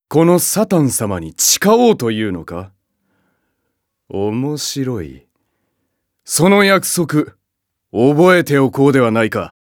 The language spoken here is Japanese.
このサタン様に誓おうというのか？面白い。その約束、覚えておこうではないか。